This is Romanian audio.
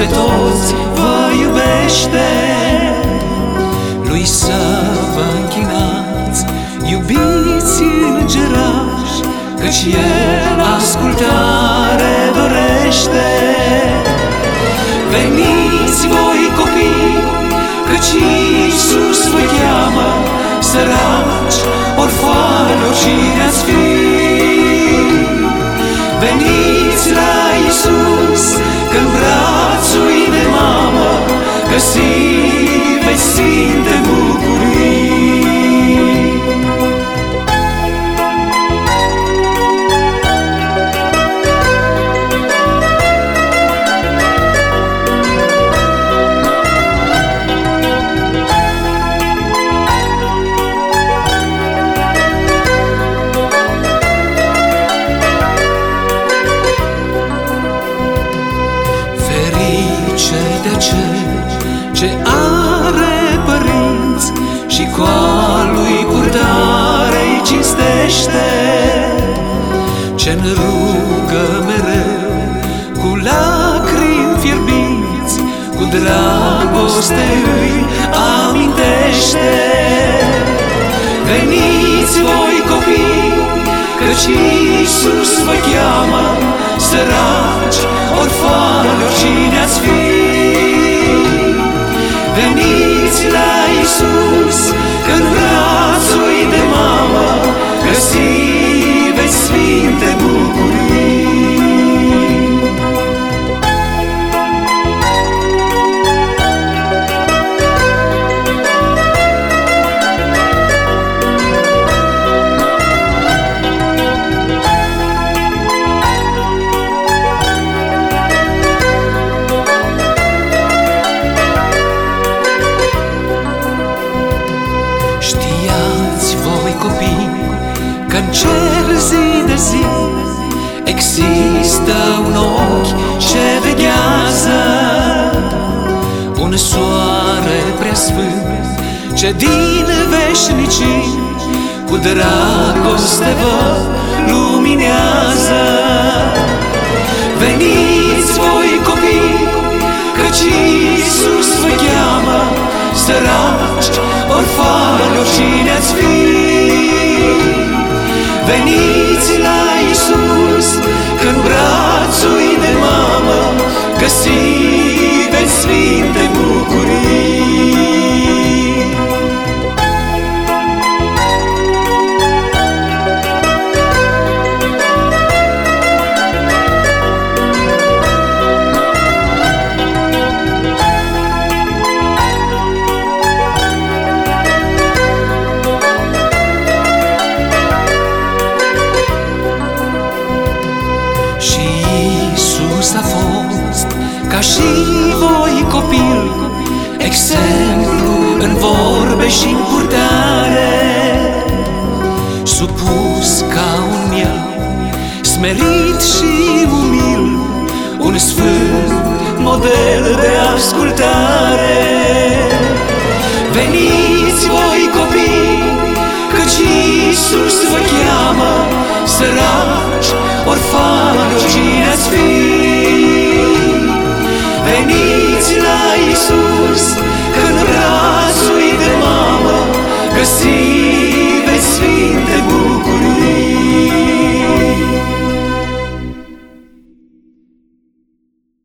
toți vă iubește. Lui să vă închinați, iubiți îngerași, căci El ascultare dorește. Veniți voi copii, căci Iisus vă cheamă, săraci, orfani, oricine ați fi. Veniți la Iisus, că-n brațul de mamă veți simte bucurii. De ce are părinți și cu a lui purtare-i cinstește, ce-n rugă mereu cu lacrimi fierbinți, cu dragoste îi amintește. Veniți voi copii, căci Iisus vă cheamă, săraci, orfani, oricine ați fi. Veniți la Iisus, că-n brațul de mamă veți simte bucurii. Știați voi copii, că-n cer zi de zi există un ochi ce veghează, un soare preasfânt ce din veșnicii cu dragoste vă luminează. Veniți voi copii, căci Iisus vă cheamă, săraci, orfani, oricine ați fi. Veniți la Iisus, că-n brațul de mamă veți simte bucurii. Și Iisus a fost, ca și voi copil, exemplu în vorbe și în purtare, supus ca un miel, smerit și umil, un sfânt model de ascultare. Veniți voi copii, căci Iisus vă cheamă, săraci, orfani, oricine ați fi. Veniți la Iisus,